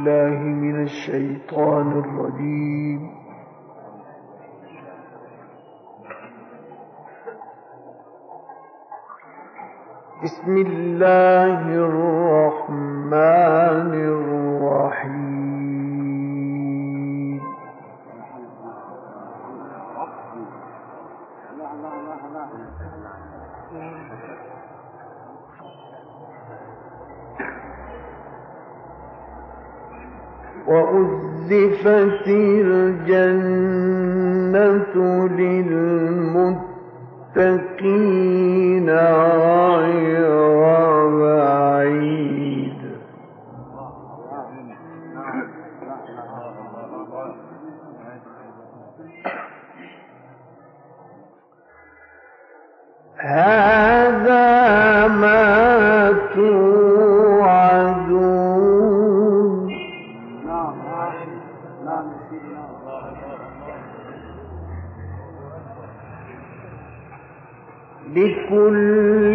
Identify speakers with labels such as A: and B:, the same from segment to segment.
A: بالله من الشيطان الرجيم. بسم الله الرحمن الرحيم. وأزلفت الجنة للمتقين غير بعيد. هذا ما توعدون لكل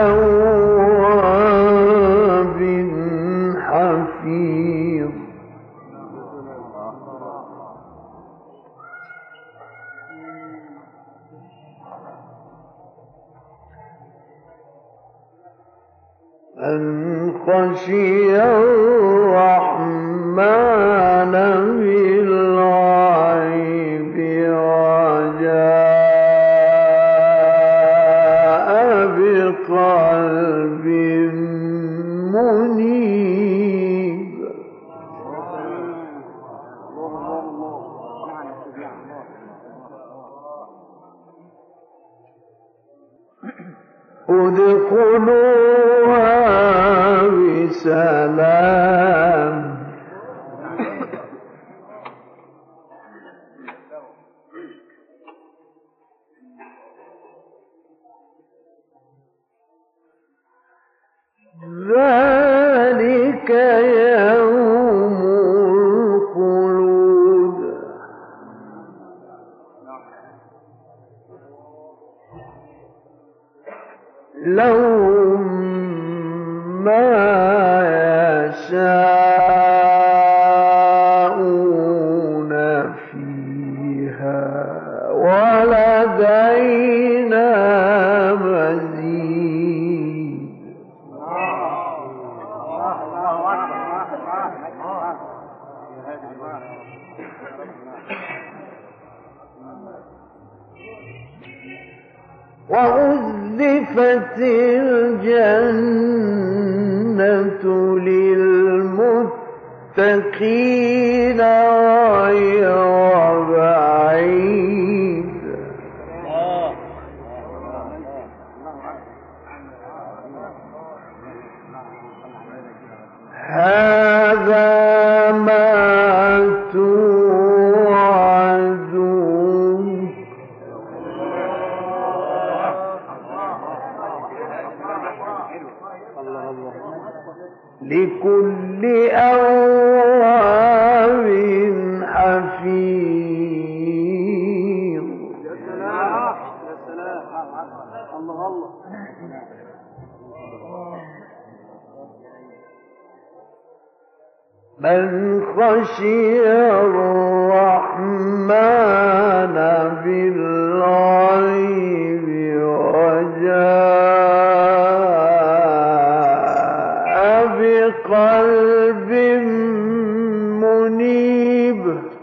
A: أواب حفيظ. من خشي الرحمن بالغيب وجاء بقلب منيب. ادخلوها بسلام ذلك يوم الخلود. لهم ما يشاءون فيها ولدينا مزيد. وأزلفت الجنة للمتقين غير بعيد. هذا ما توعدون لكل أواب حفيظ. من خشي الرحمن بالغيب وجاء بقلب منيب.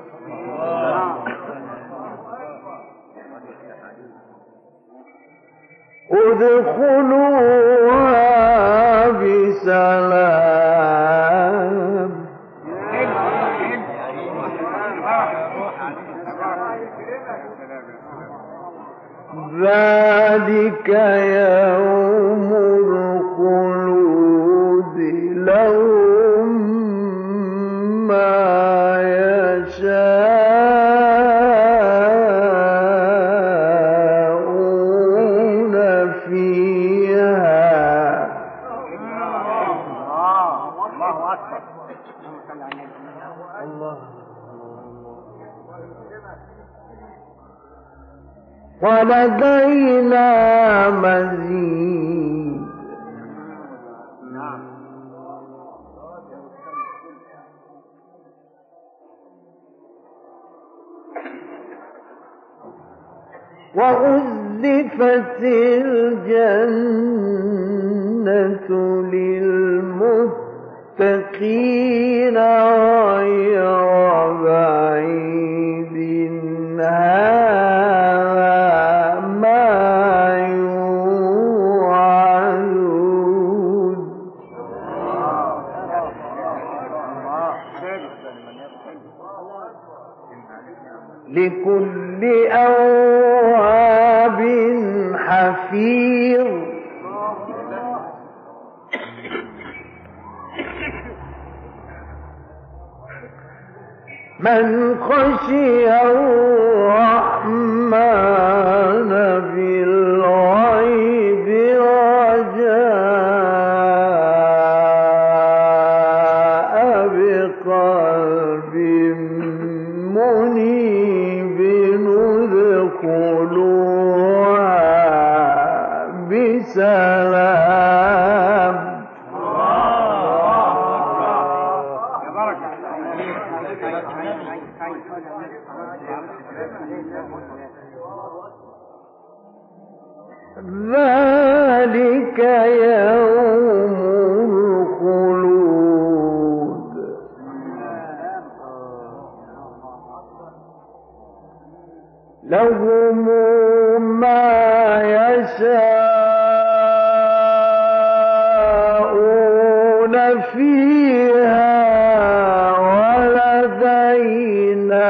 A: ادخلوها بسلام ذلك يوم الخلود. لهم ما يشاءون فيها. ولدينا مزيد. وأزلفت الجنة للمتقين غير بعيد هذا ما يوعدون لكل أواب حفيظ من خشي الرحمن بالغيب وجاء بقلب منيب ادخلوها بسلام ذلك يوم الخلود لهم ما يشاءون فيها ولدينا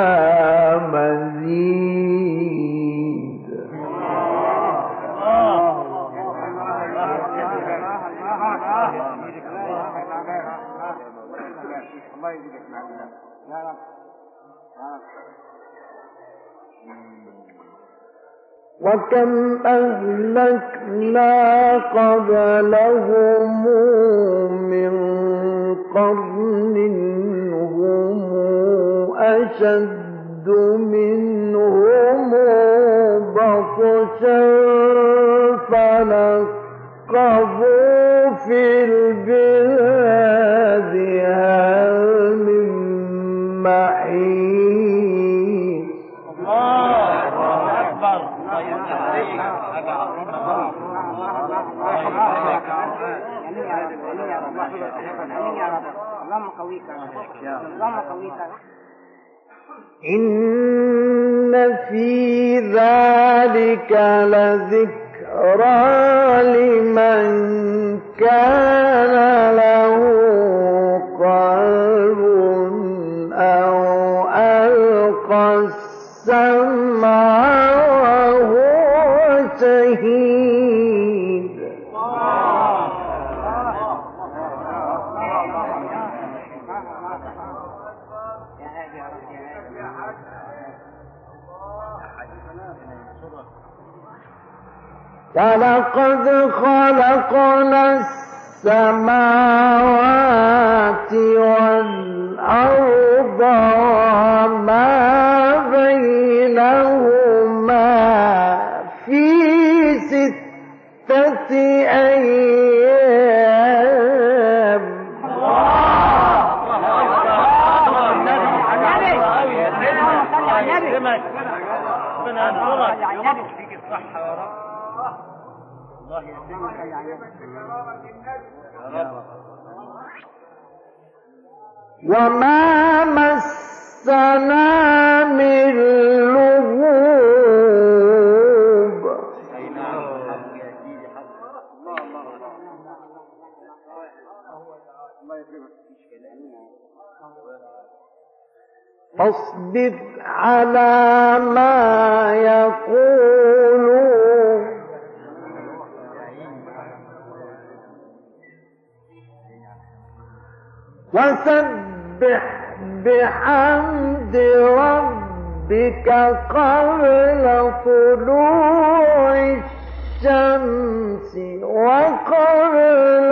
A: مزيد وكم أهلكنا قبلهم من قرن هم أشد منهم بطشا فنقبوا في البلاد هل من محيص إن في ذلك لذكرى لمن كان له قلب أو ألقى السمع وهو شهيد ولقد خلقنا السماوات والأرض وما بينهما في 6 أيام وما مسنا من لغوب فاصبر على ما يقولون وسبح بحمد ربك قبل طلوع الشمس وقبل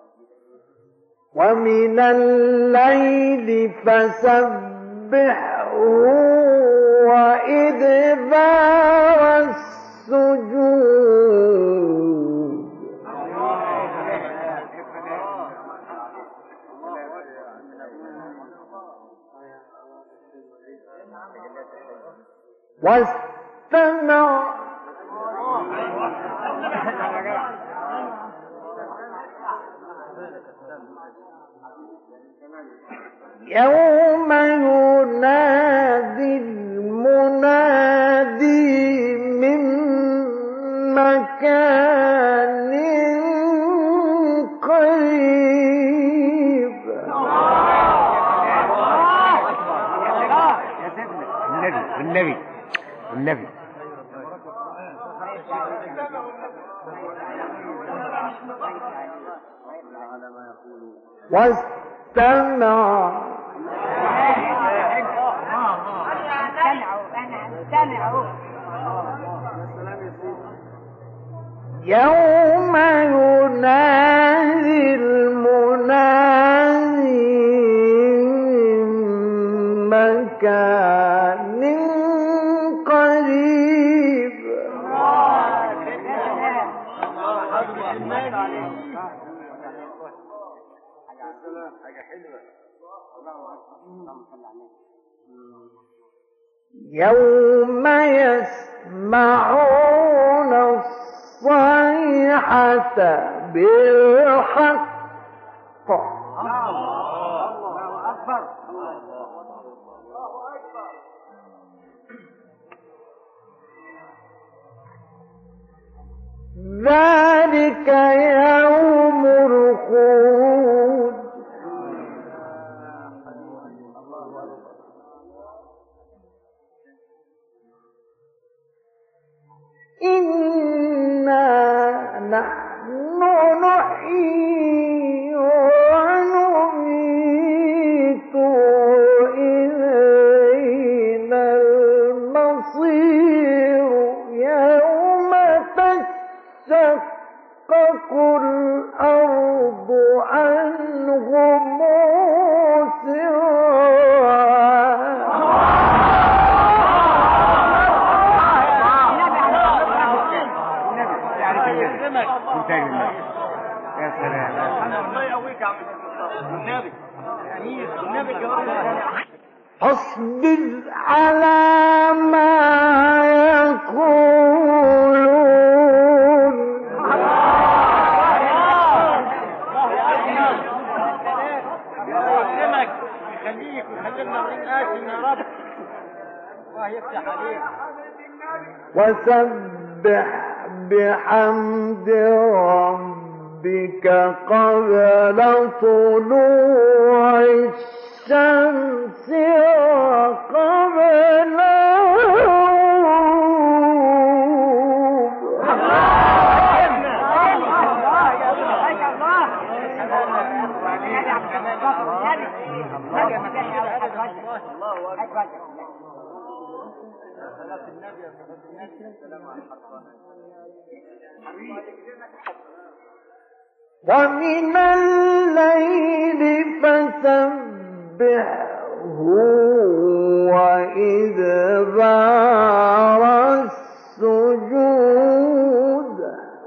A: ومن الليل فسبحه وإدبار السجود واستمع يوم ينادي المنادي من مكان قريب
B: النبي
A: واستمع يوم ينادي المنادي من مكان قريب يوم يسمعون الصيحة بالحق ذلك يوم الخروج إنا نحن نحيي ونميت وإلينا المصير يوم تشقق الأرض عنهم
B: يا سلام
C: الله يقويك يا عم النبي النبي
A: اصبر على ما يقولون
C: يكرمك يخليك ويخلينا من آسن يا رب الله يفتح عليك
A: وسبح بحمد ربك قبل طلوع الشمس وقبل ومن الليل فسبحه وإدبار السجود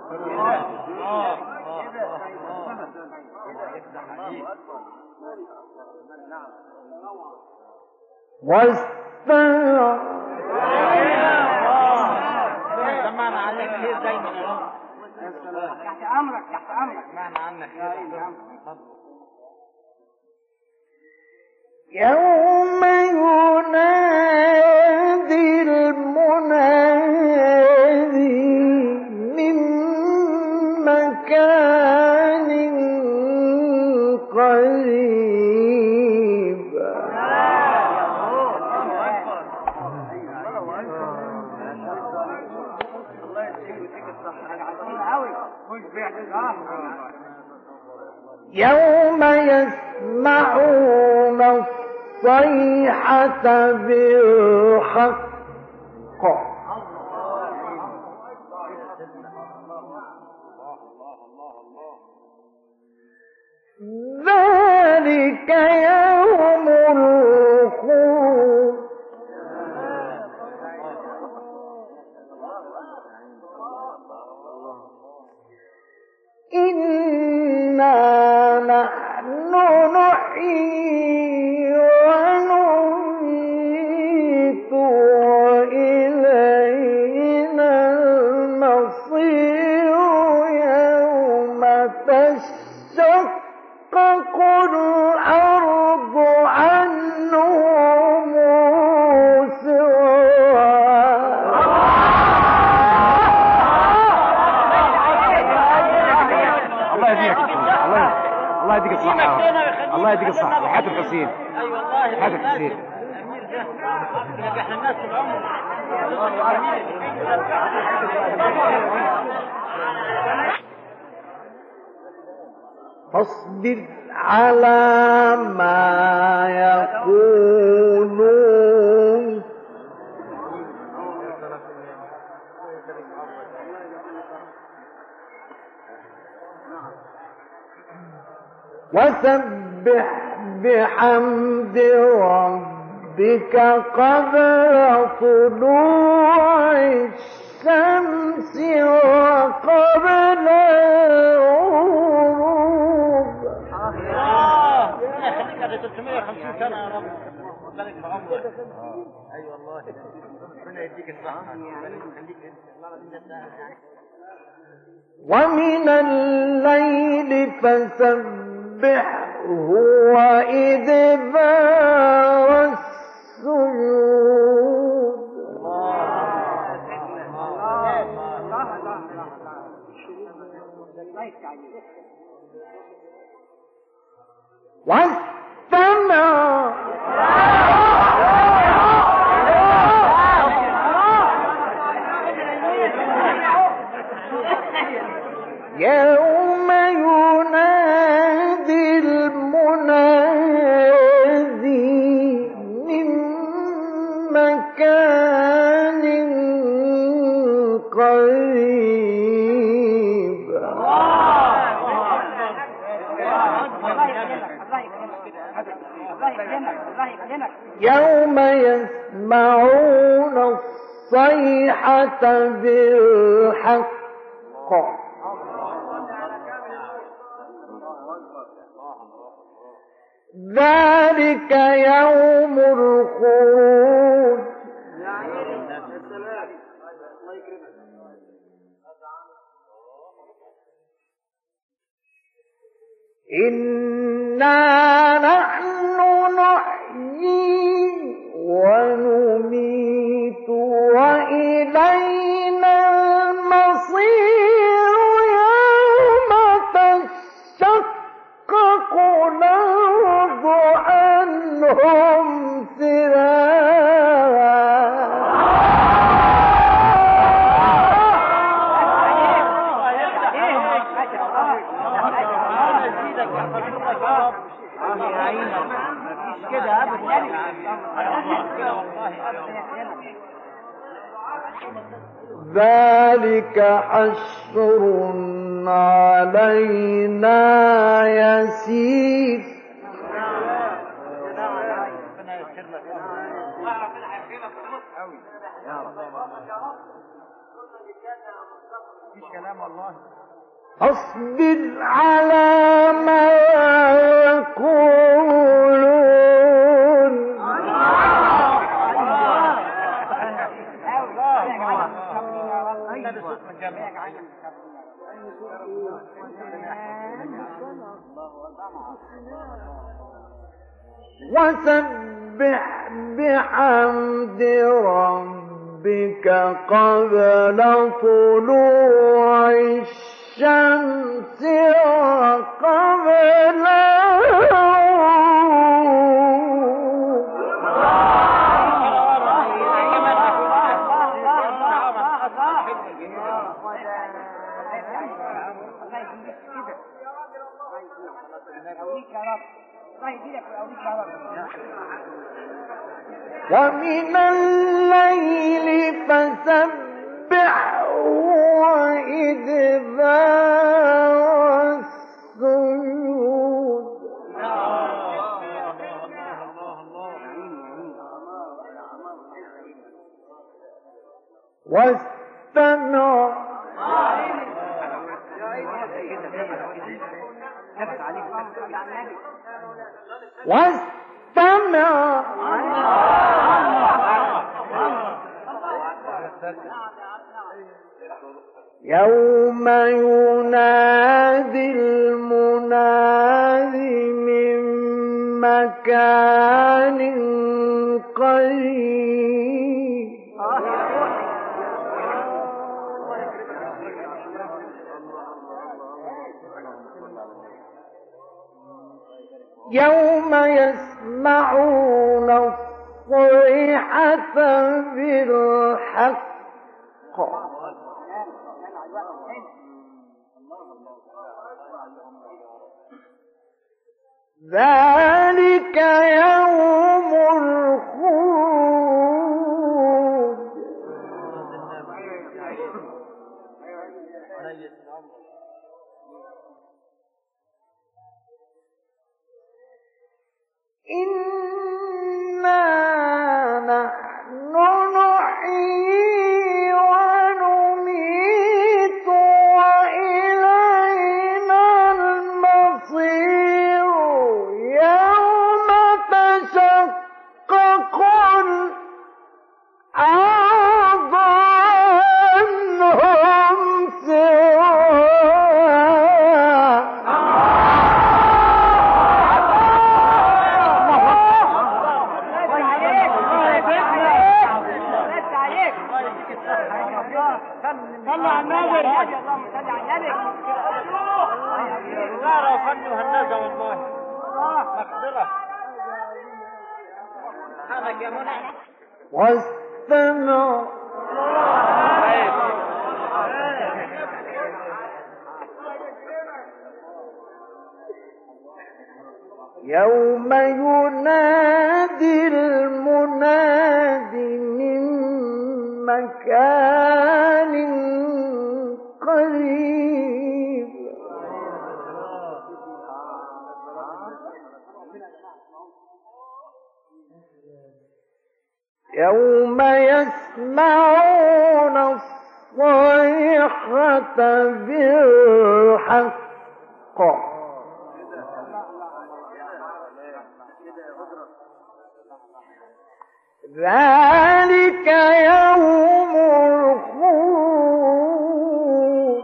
A: واستمع
C: سمعنا عنك خير دايما يا رب تحت امرك سمعنا عنك خير
A: يوم ينادي المنادي من مكان قريب يوم يسمعون الصيحة بالحق ذلك يوم الخروج نحن نحيي ونميت وإلينا المصير يوم تشقق الأرض عنهم
B: الله يديك الصحة. الله يديك الصحة. حياة الحسين.
C: اي والله
B: حياة الحسين.
C: احنا الناس طول عمرنا.
A: فاصبر على ما يقولون وسبح بحمد ربك قبل طلوع الشمس وقبل الغروب.
C: ربنا يخليك على 350 سنة يا رب. بارك في عمرك. اي والله. ربنا يديك الصحة. يخليك
A: ومن الليل فسبحه وإدبار السجود. واستمع يوم ينادي المنادي من مكان قريب. يوم يسمعون الصيحة بالحق ذلك يوم الخروج. إنا نحن نحيي ونميت وإلينا المصير يوم تشقق الأرض عنهم سراعا. ذلك حشر علينا يسير. اصبر على ما يقولون وسبح بحمد ربك قبل طلوع الشمس وقبل ومن الليل فسبحه وإدبار السجود. واستمع واستمع يوم ينادي المنادي من مكان قريب يوم يسمعون الصيحة بالحق ذلك يوم الخروج إنا نحن نحيي ونميت وإلينا المصير يوم تشقق الأرض عنهم
C: صلى على النبي. اللهم صل على النبي. لا فن وهنازه والله. مقدره. سبحانك يا منى.
A: واستمع يوم ينادي المنادي من مكان قريب يوم يسمعون الصيحة بالحق ذلك يوم الخروج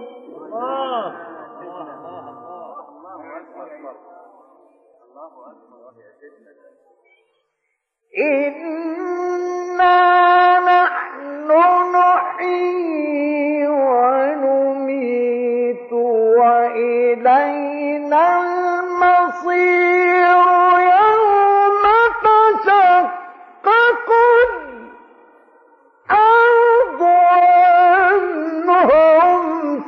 A: إنا نحن نحيي ونميت وإلينا المصير يوم تشقق الأرض عنهم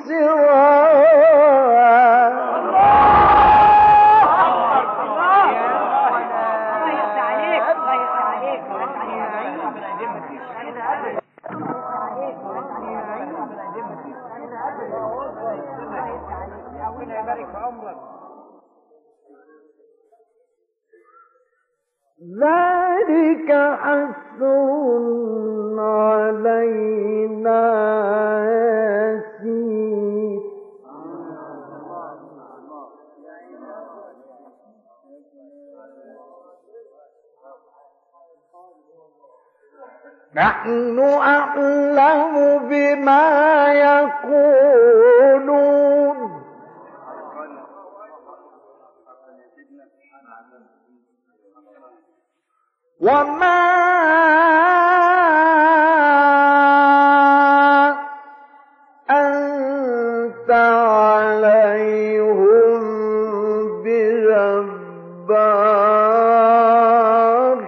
A: ذلك حسر علينا يسير نحن أعلم بما يقولون وما أنت عليهم بجبار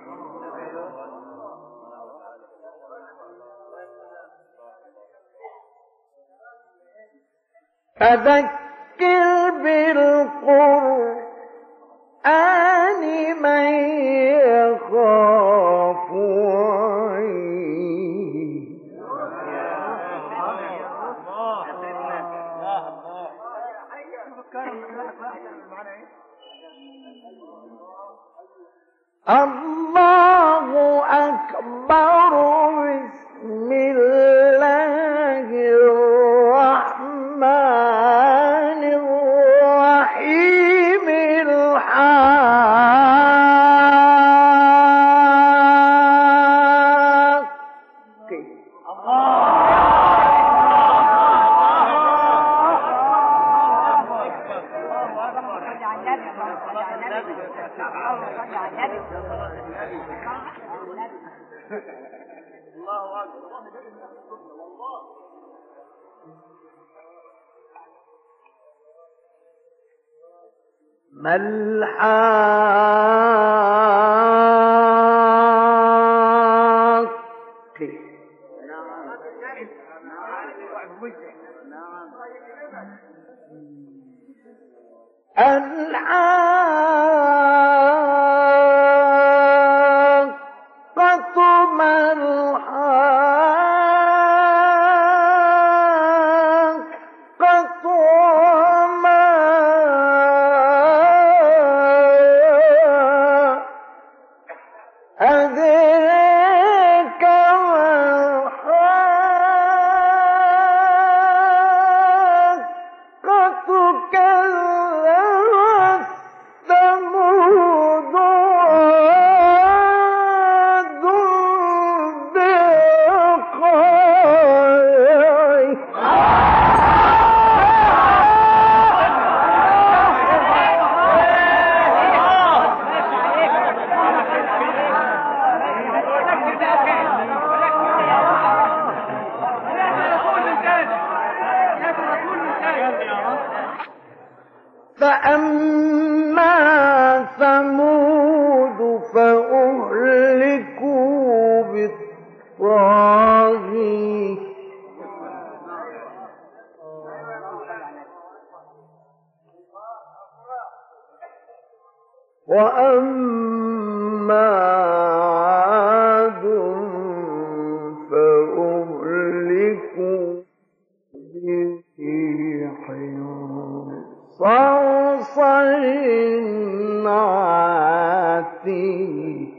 A: فذكر بالقرآن من يخاف وعيد الله أكبر بسم الله الرحمن الرحيم ما الحق الحاقة ما الحاقة وما أدريك ما الحاقة كذبت ثمود وعاد بالقارعة. فأما ثمود فأهلكوا بالطاغية وأما عاد فأهلكوا بريح صرصر عاتيه.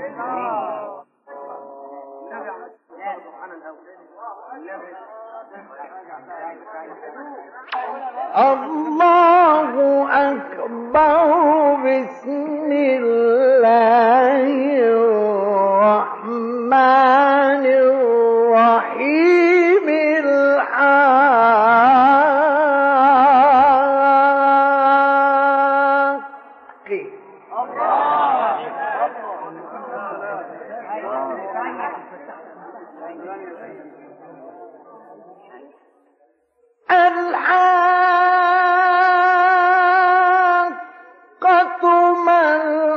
A: الله أكبر. بسم الله الرحمن الرحيم. الحاقة ما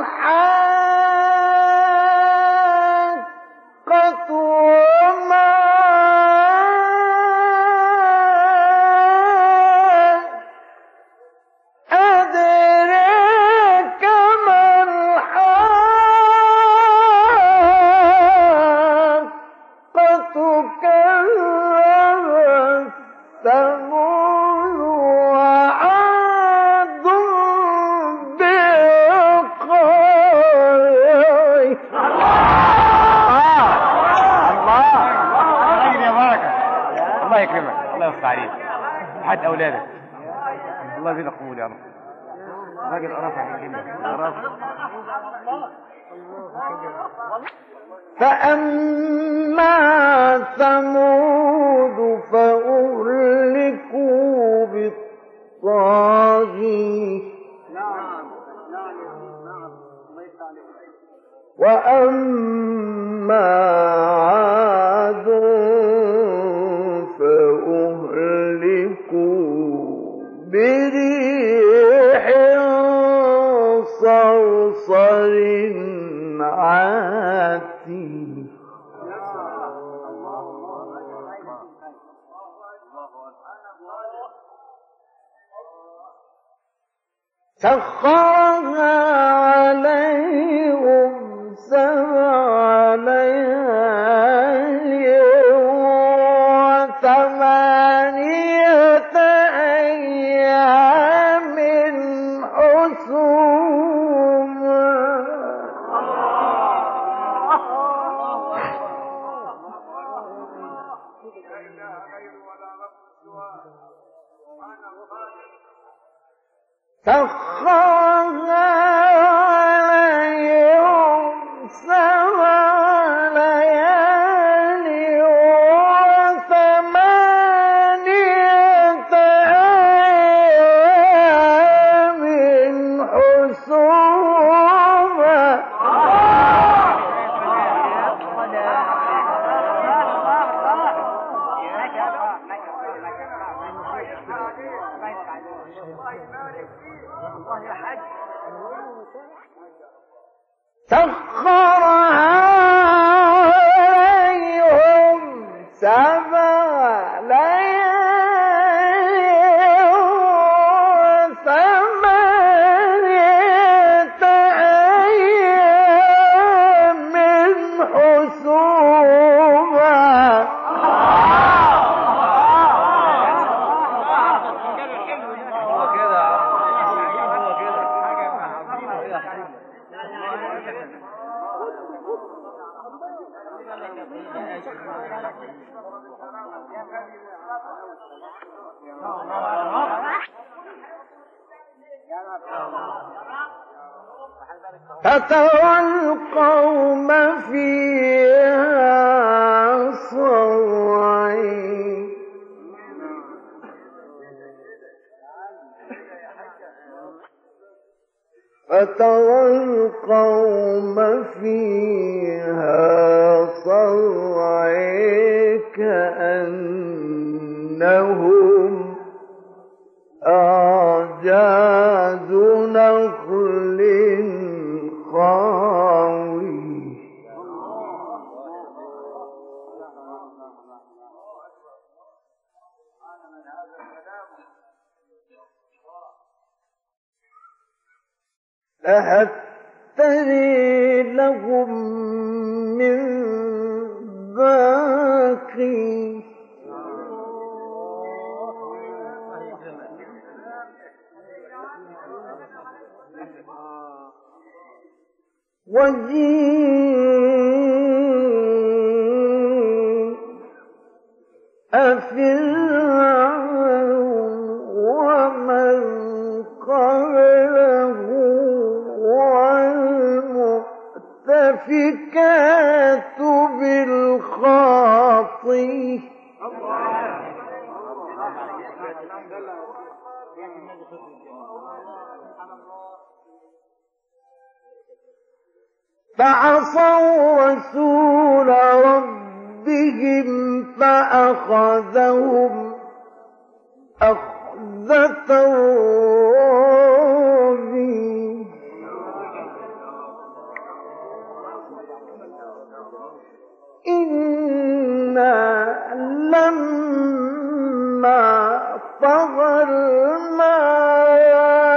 A: الحاقة وما أدريك ما الحاقة كذبت ثمود وعاد بالقارعة.
B: الله يكرمك، الله يفتح عليك، حد اولادك، الله يزيدك قبول يا رب. راجل قرف عليك جدا، قرف.
A: فأما ثمود فأهلكوا بالطاغية وأما عاد فأهلكوا بريح صرصر عاتيه. سخرها عليهم 7 ليال و8 أيام حسوما. سخرها عليهم 7 ليال و8 أيام سخرها عليهم 7 ليال 8 أيام حسوما فترى القوم فيها صرعى فترى القوم فيها صرعى كأنهم أعجاز نخل خاوي لا تري لهم من باقي وجيء فرعون ومن قبله والمؤتفكات بالخاطئ فعصوا رسول ربهم فأخذهم أخذة رابية إنا لما طغى الماء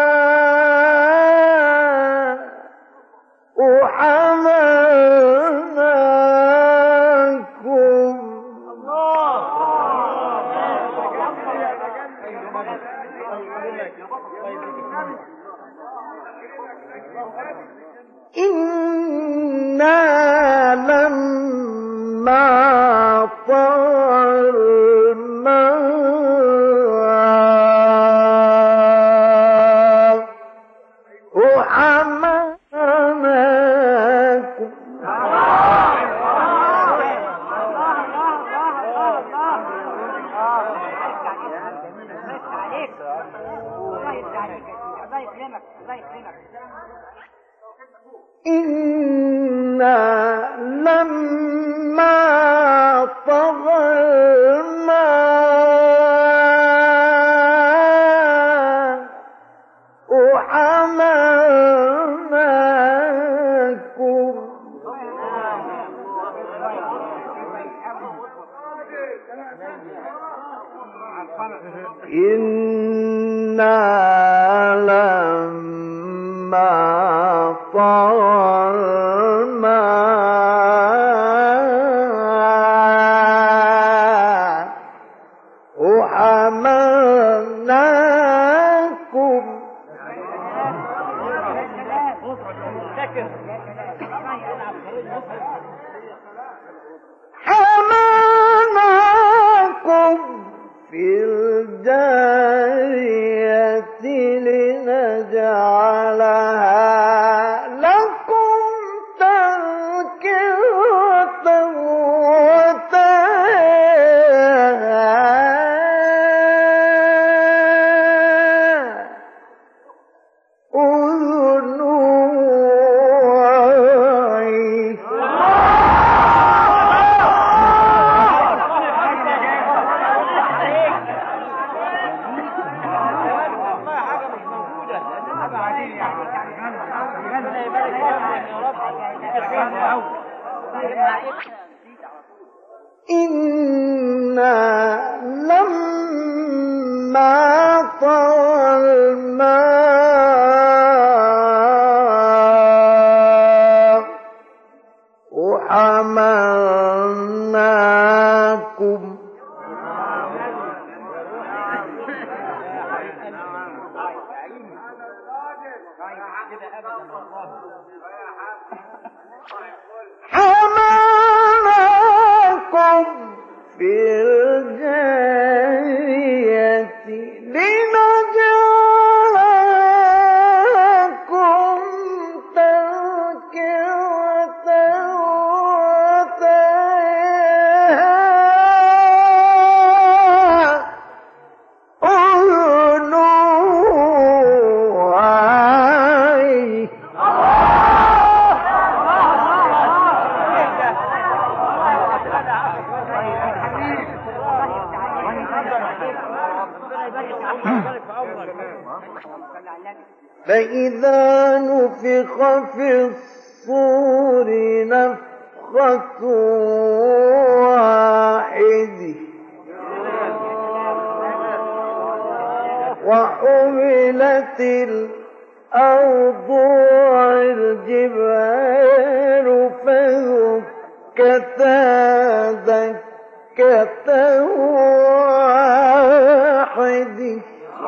A: وحملناكم إنا لما طغى الماء وحملناكم إنا لما طغى الماء وحملناكم إنا لما طغى الماء وحملناكم حملناكم في الجارية لنجعلها لكم تذكرة وتعيها أذن واعية
C: حاجة مش موجودة.
A: إنا لما طغى الماء وحملناكم في الجارية لنجعلكم تذكرة وتعيها أذن واعي. فإذا نفخ في الصور نفخة واحدة وحملت الأرض والجبال فدكتا دكة واحدة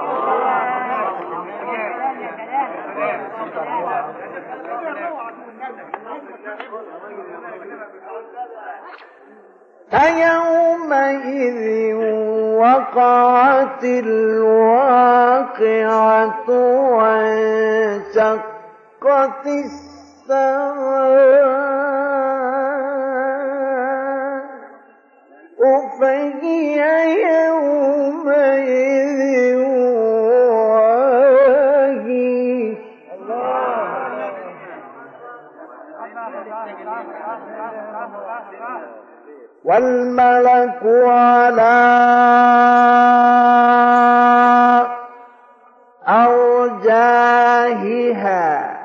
A: فيومئذ وقعت الواقعة وانشقت السماء فهي يومئذ واهية. والملك على أرجائها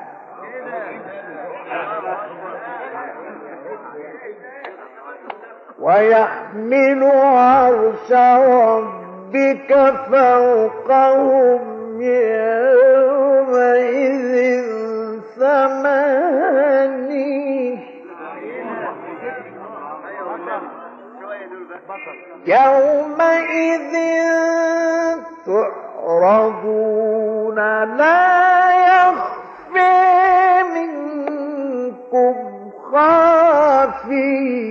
A: ويحمل عرش ربك فوقهم يومئذ ثمانية يومئذ تعرضون لا يخفى منكم خافي.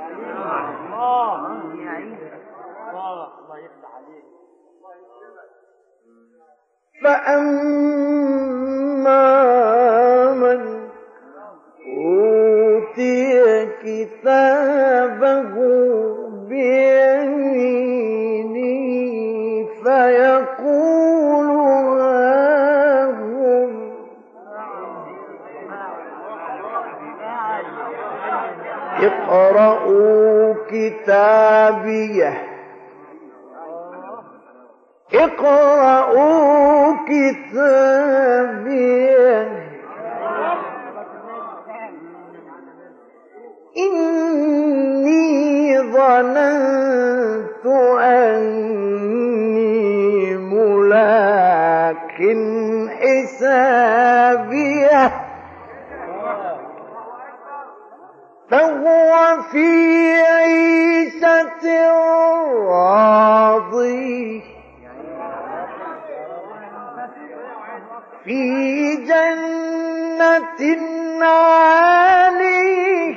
A: فأما من أوتي كتابه بيمينه فيقول هاهم اقرءوا كتابيه اقرءوا كتابيه إني ظننت أني ملاق حسابيه فهو في عيشة راضية في جنة عالية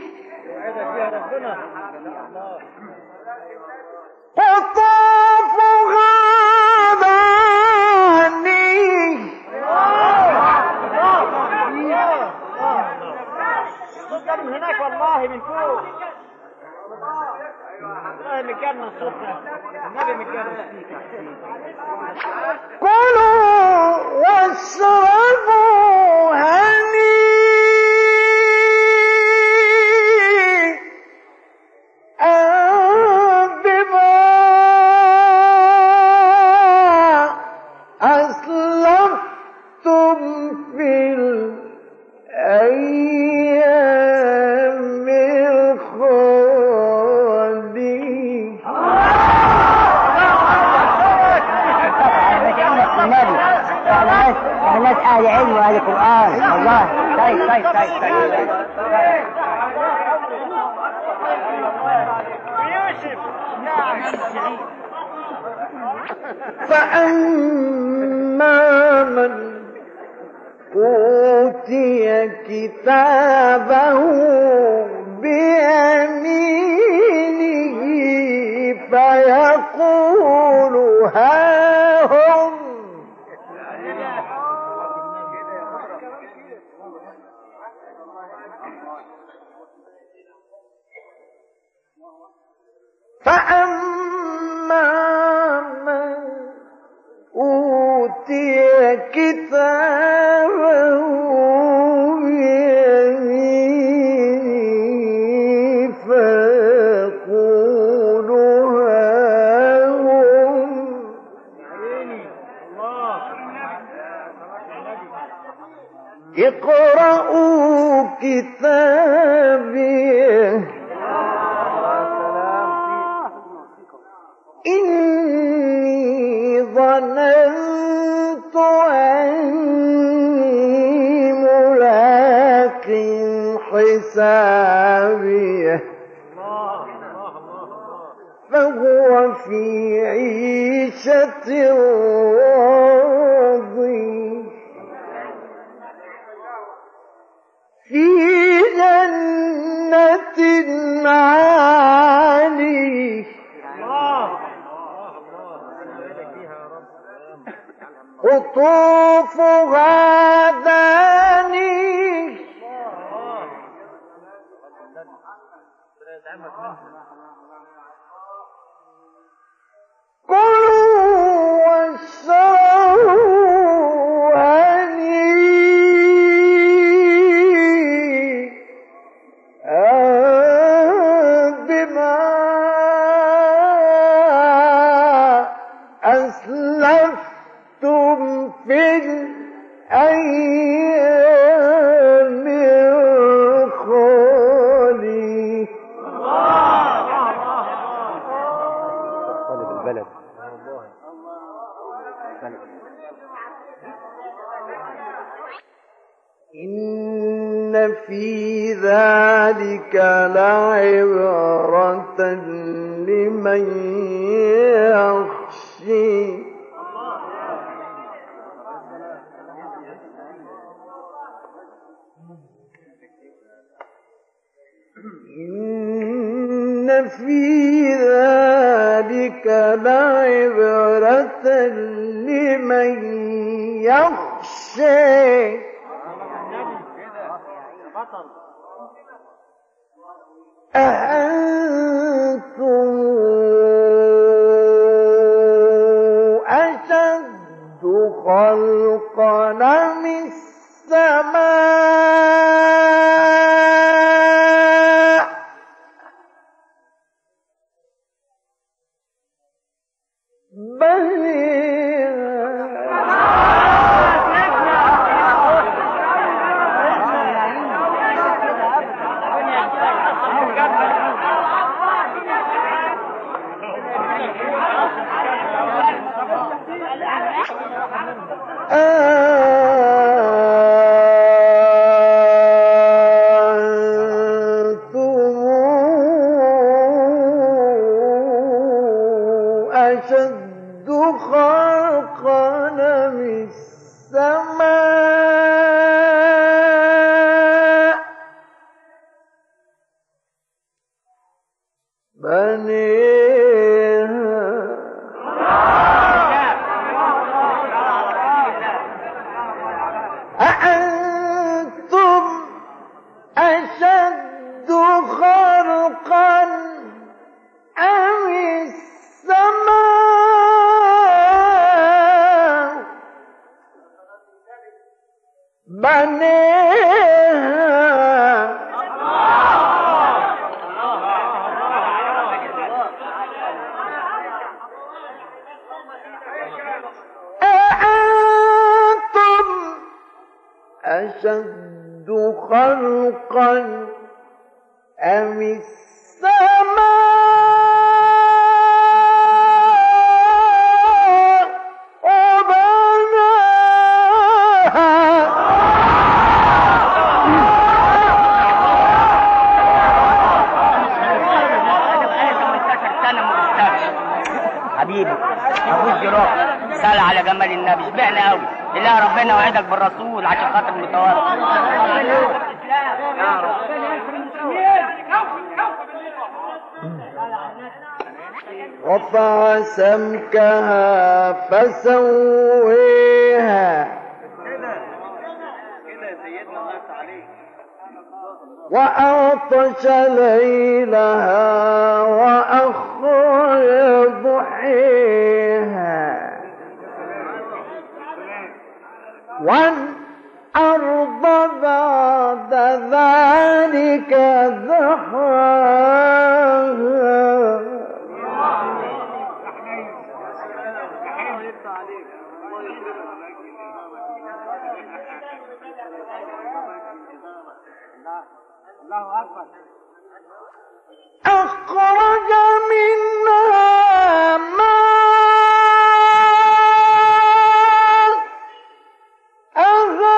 A: قطافها دانية
C: من هناك والله من فوق والله مكان من صوتنا النبي مكان
A: كلوا واشربوا هنيئا بما أسلفتم في والله طيب
C: يوسف
A: فأما من أوتي كتابه بيمينه فيقول هاهم فأما من أوتي كتابه بيمينه فيقول هاهم اقرءوا كتابيه إني ظننت أني ملاق حسابيه فهو في عيشة راضية في جنة عالية قطوفها دانية كلوا واشربوا هنيئا بما أسلفتم في الأيام الخالية.
B: طالب البلد
A: إن في ذلك لعبرة لمن يخشى إن في ذلك لعبرة لمن يخشى أأنتم أشد خلقا أم السماء أشد خلقا من السماء أأنتم أشد خلقا أم السماء بنيها أأنتم أشد خلقا أم السماء بناها
D: قوي. بالله ربنا وعدك بالرسول عشان خاطر المتوفى.
A: رفع سمكها فسويها وأغطش ليلها وأخرج ضحيها والأرض بعد ذلك دحاها أخرج منها ماءها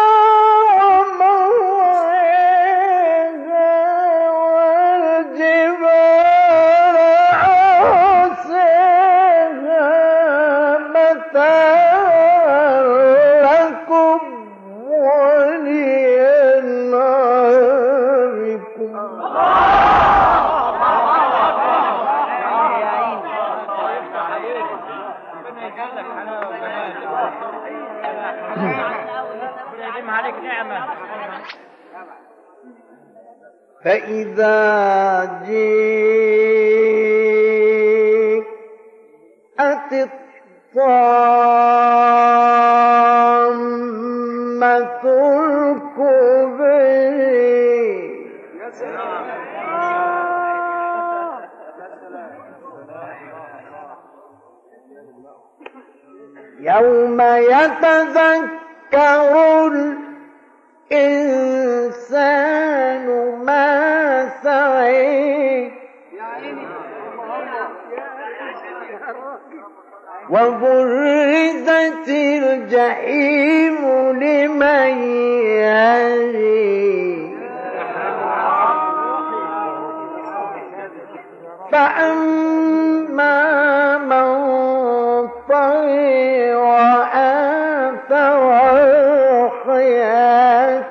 A: ومرعاها والجبال أرساها متاعا لكم ولأنعامكم. فإذا جاءت الطامة الكبرى يوم يتذكر الإنسان ما سعى وبرزت الجحيم لمن يرى فأما من طغى وآثر الحياة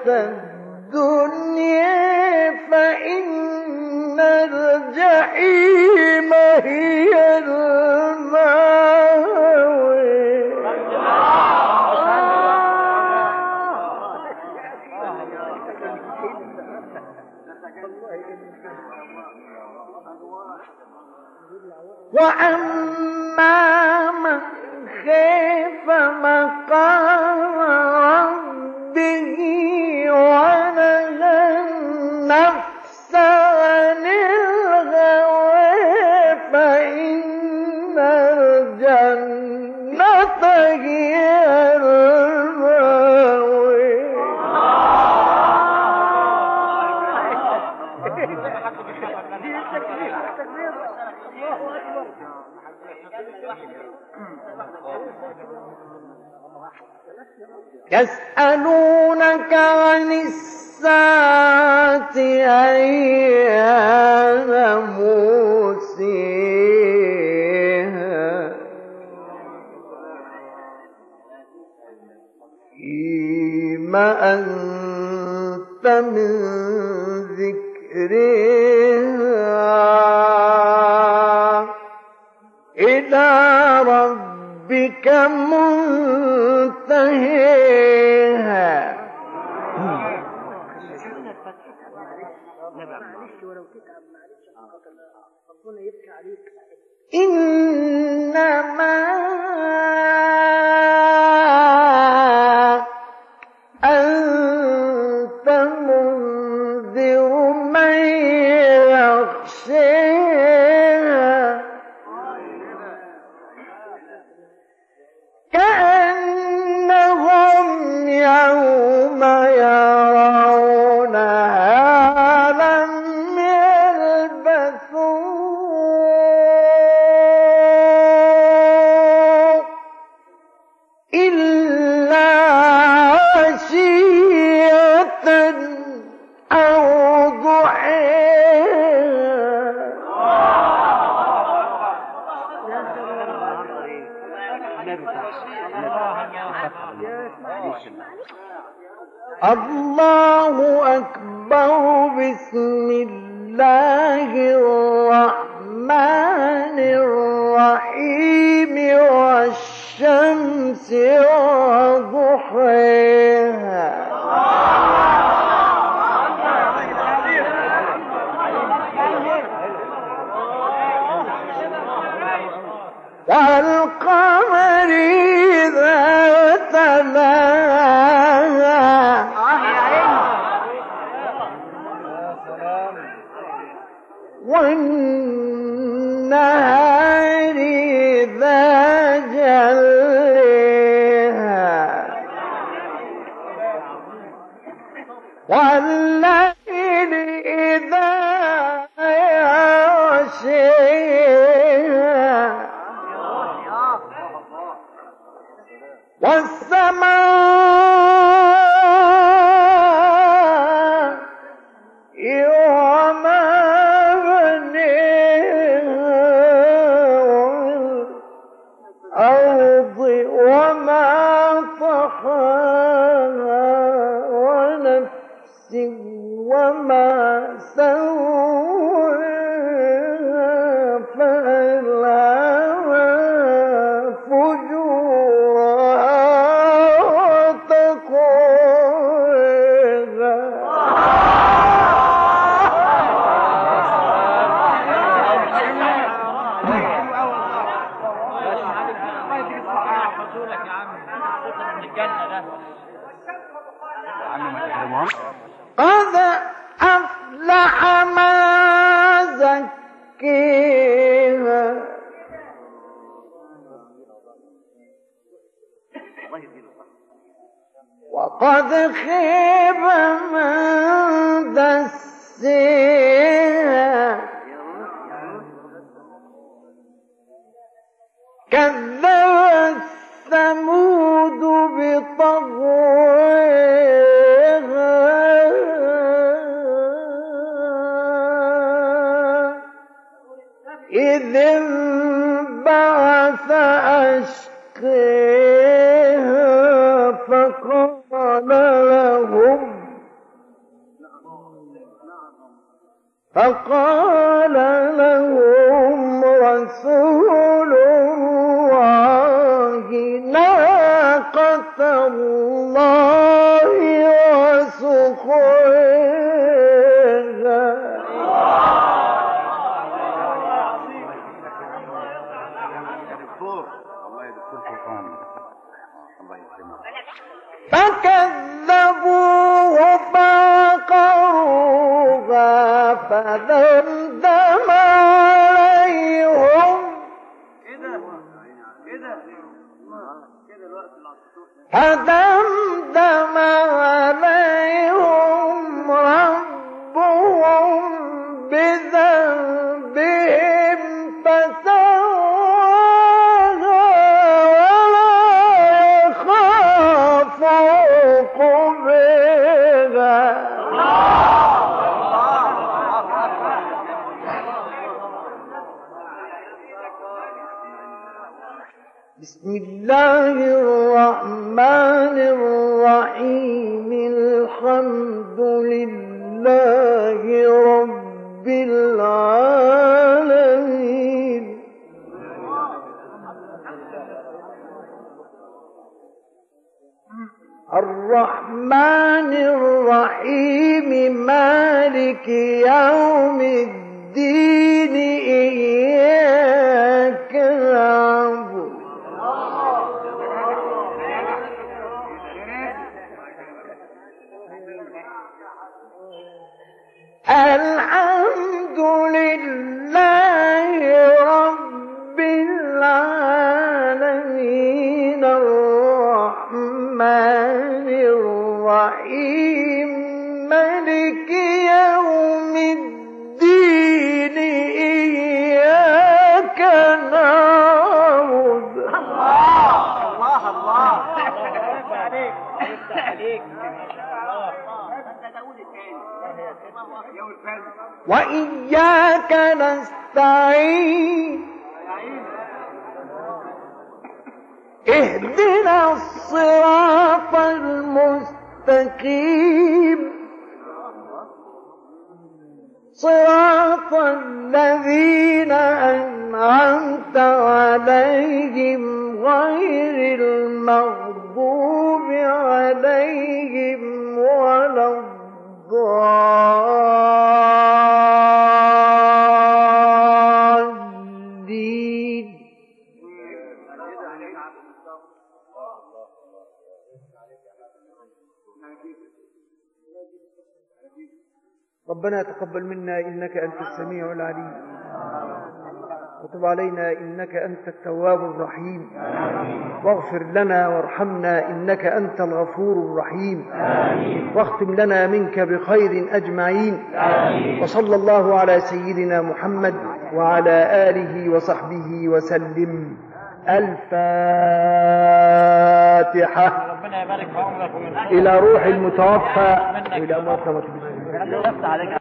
A: الدنيا فإن الجحيم هي وأما من خاف مقام ربه ونهى النفس عن الهوى فإن الجنة هي المأوى. يسألونك عن الساعة أيان مرسيها فيما أنت من ذكرها إلى ربك منتهيها. إنما أنت منذر من يخشاها كأنهم يوم يرونها لم يلبثوا إلا عشية أو ضحاها. الله أكبر. بسم الله الرحمن الرحيم. والشمس وضحيها والقمر إذا تلاها والنهار إذا جليها والليل إذا يغشيها والسماء وما بنيها والأرض وما طحاها ونفس وما سواها فألهمها فجورها وتقواها قد أفلح من زكيها وقد خيب من دسيها كذبت ثمود بطغواها إذ انبعث أشقيها فقال لهم رسول الله ناقة الله وسقيها فكذبوه فعقروها فدمدم عليهم ربهم بذنبهم فسواها ولا يخاف عقباها. بسم الله الرحمن الرحيم. الحمد لله رب العالمين الرحمن الرحيم مالك يوم الدين إياك نعبد الحمد لله رب العالمين الرحمن الرحيم مالك يوم الدين إياك نعبد. الله الله عليك وإياك نستعين اهدنا الصراط المستقيم مستقيم صراط الذين أنعمت عليهم غير المغضوب عليهم ولا الضالين. ربنا تقبل منا إنك أنت السميع العليم وتب علينا إنك أنت التواب الرحيم واغفر لنا وارحمنا إنك أنت الغفور الرحيم واختم لنا منك بخير أجمعين وصلى الله على سيدنا محمد وعلى آله وصحبه وسلم. الفاتحة.
C: ربنا يبارك في عمرك
A: إلى روح المتوفى وإلى مرتبة